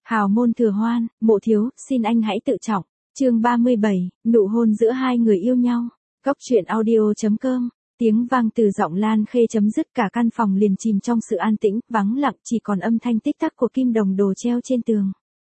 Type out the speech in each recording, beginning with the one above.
Hào môn thừa hoan, Mộ thiếu, xin anh hãy tự trọng. Chương 37, nụ hôn giữa hai người yêu nhau. Góc truyện audio.com. Tiếng vang từ giọng Lan Khê chấm dứt, cả căn phòng liền chìm trong sự an tĩnh, vắng lặng, chỉ còn âm thanh tích tắc của kim đồng đồ treo trên tường.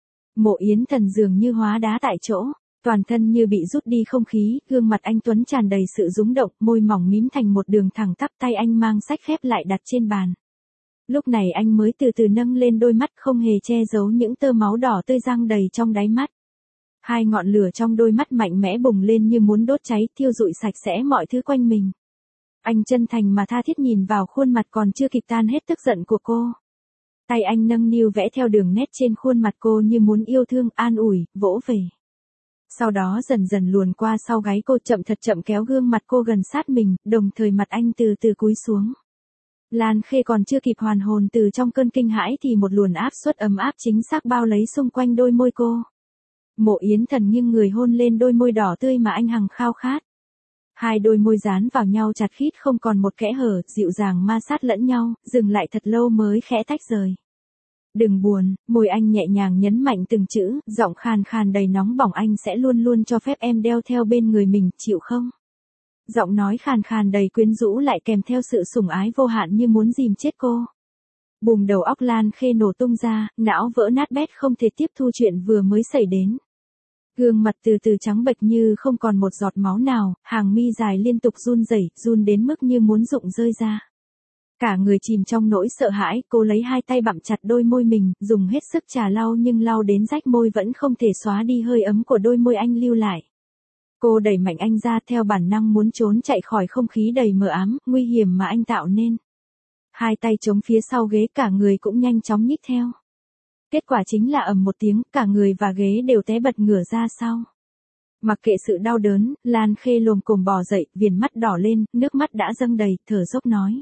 Mộ Yến Thần dường như hóa đá tại chỗ, toàn thân như bị rút đi không khí, gương mặt anh tuấn tràn đầy sự rúng động, môi mỏng mím thành một đường thẳng tắp, tay anh mang sách khép lại đặt trên bàn. Lúc này anh mới từ từ nâng lên đôi mắt, không hề che giấu những tơ máu đỏ tươi giăng đầy trong đáy mắt. Hai ngọn lửa trong đôi mắt mạnh mẽ bùng lên như muốn đốt cháy, thiêu rụi sạch sẽ mọi thứ quanh mình. Anh chân thành mà tha thiết nhìn vào khuôn mặt còn chưa kịp tan hết tức giận của cô. Tay anh nâng niu vẽ theo đường nét trên khuôn mặt cô như muốn yêu thương, an ủi, vỗ về. Sau đó dần dần luồn qua sau gáy cô, chậm thật chậm kéo gương mặt cô gần sát mình, đồng thời mặt anh từ từ cúi xuống. Lan Khê còn chưa kịp hoàn hồn từ trong cơn kinh hãi thì một luồng áp suất ấm áp chính xác bao lấy xung quanh đôi môi cô. Mộ Yến Thần nghiêng người hôn lên đôi môi đỏ tươi mà anh hằng khao khát. Hai đôi môi dán vào nhau chặt khít không còn một kẽ hở, dịu dàng ma sát lẫn nhau, dừng lại thật lâu mới khẽ tách rời. Đừng buồn, môi anh nhẹ nhàng nhấn mạnh từng chữ, giọng khàn khàn đầy nóng bỏng, anh sẽ luôn luôn cho phép em đeo theo bên người mình, chịu không? Giọng nói khàn khàn đầy quyến rũ lại kèm theo sự sủng ái vô hạn như muốn dìm chết cô. Bùm, đầu óc Lan Khê nổ tung ra, não vỡ nát bét không thể tiếp thu chuyện vừa mới xảy đến. Gương mặt từ từ trắng bệch như không còn một giọt máu nào, hàng mi dài liên tục run rẩy, run đến mức như muốn rụng rơi ra. Cả người chìm trong nỗi sợ hãi, cô lấy hai tay bặm chặt đôi môi mình, dùng hết sức chà lau nhưng lau đến rách môi vẫn không thể xóa đi hơi ấm của đôi môi anh lưu lại. Cô đẩy mạnh anh ra, theo bản năng muốn trốn chạy khỏi không khí đầy mờ ám, nguy hiểm mà anh tạo nên. Hai tay chống phía sau ghế, cả người cũng nhanh chóng nhích theo. Kết quả chính là ầm một tiếng, cả người và ghế đều té bật ngửa ra sau. Mặc kệ sự đau đớn, Lan Khê lồm cồm bò dậy, viền mắt đỏ lên, nước mắt đã dâng đầy, thở dốc nói.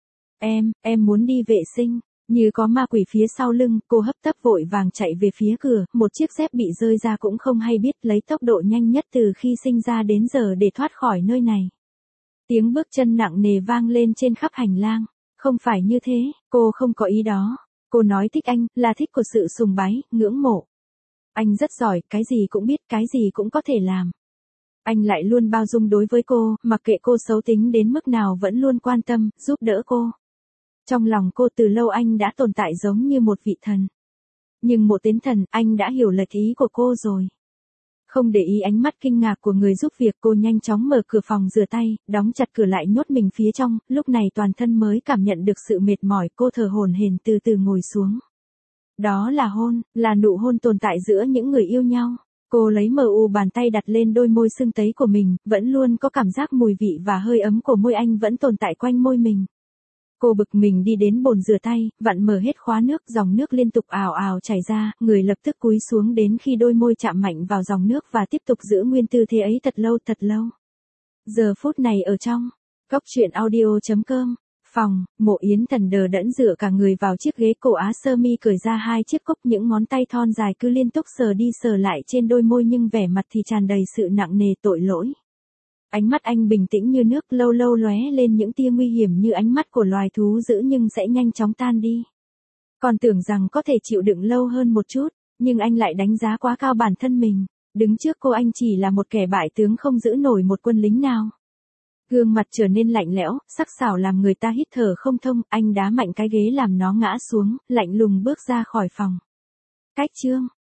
Em muốn đi vệ sinh. Như có ma quỷ phía sau lưng, cô hấp tấp vội vàng chạy về phía cửa, một chiếc dép bị rơi ra cũng không hay biết, lấy tốc độ nhanh nhất từ khi sinh ra đến giờ để thoát khỏi nơi này. Tiếng bước chân nặng nề vang lên trên khắp hành lang. Không phải như thế, cô không có ý đó. Cô nói thích anh, là thích của sự sùng bái, ngưỡng mộ. Anh rất giỏi, cái gì cũng biết, cái gì cũng có thể làm. Anh lại luôn bao dung đối với cô, mặc kệ cô xấu tính đến mức nào vẫn luôn quan tâm, giúp đỡ cô. Trong lòng cô từ lâu anh đã tồn tại giống như một vị thần. Nhưng một tên thần, anh đã hiểu lệch ý của cô rồi. Không để ý ánh mắt kinh ngạc của người giúp việc, cô nhanh chóng mở cửa phòng rửa tay, đóng chặt cửa lại nhốt mình phía trong, lúc này toàn thân mới cảm nhận được sự mệt mỏi, cô thở hổn hển từ từ ngồi xuống. Đó là hôn, là nụ hôn tồn tại giữa những người yêu nhau. Cô lấy bàn tay đặt lên đôi môi sưng tấy của mình, vẫn luôn có cảm giác mùi vị và hơi ấm của môi anh vẫn tồn tại quanh môi mình. Cô bực mình đi đến bồn rửa tay, vặn mở hết khóa nước, dòng nước liên tục ào ào chảy ra, người lập tức cúi xuống đến khi đôi môi chạm mạnh vào dòng nước và tiếp tục giữ nguyên tư thế ấy thật lâu. Giờ phút này ở trong góc truyện audio.com, phòng, Mộ Yến Thần đờ đẫn dựa cả người vào chiếc ghế, cổ áo sơ mi cởi ra hai chiếc cúc, những ngón tay thon dài cứ liên tục sờ đi sờ lại trên đôi môi nhưng vẻ mặt thì tràn đầy sự nặng nề tội lỗi. Ánh mắt anh bình tĩnh như nước, lâu lâu lóe lên những tia nguy hiểm như ánh mắt của loài thú dữ nhưng sẽ nhanh chóng tan đi. Còn tưởng rằng có thể chịu đựng lâu hơn một chút, nhưng anh lại đánh giá quá cao bản thân mình. Đứng trước cô anh chỉ là một kẻ bại tướng không giữ nổi một quân lính nào. Gương mặt trở nên lạnh lẽo, sắc sảo làm người ta hít thở không thông, anh đá mạnh cái ghế làm nó ngã xuống, lạnh lùng bước ra khỏi phòng. Cách chương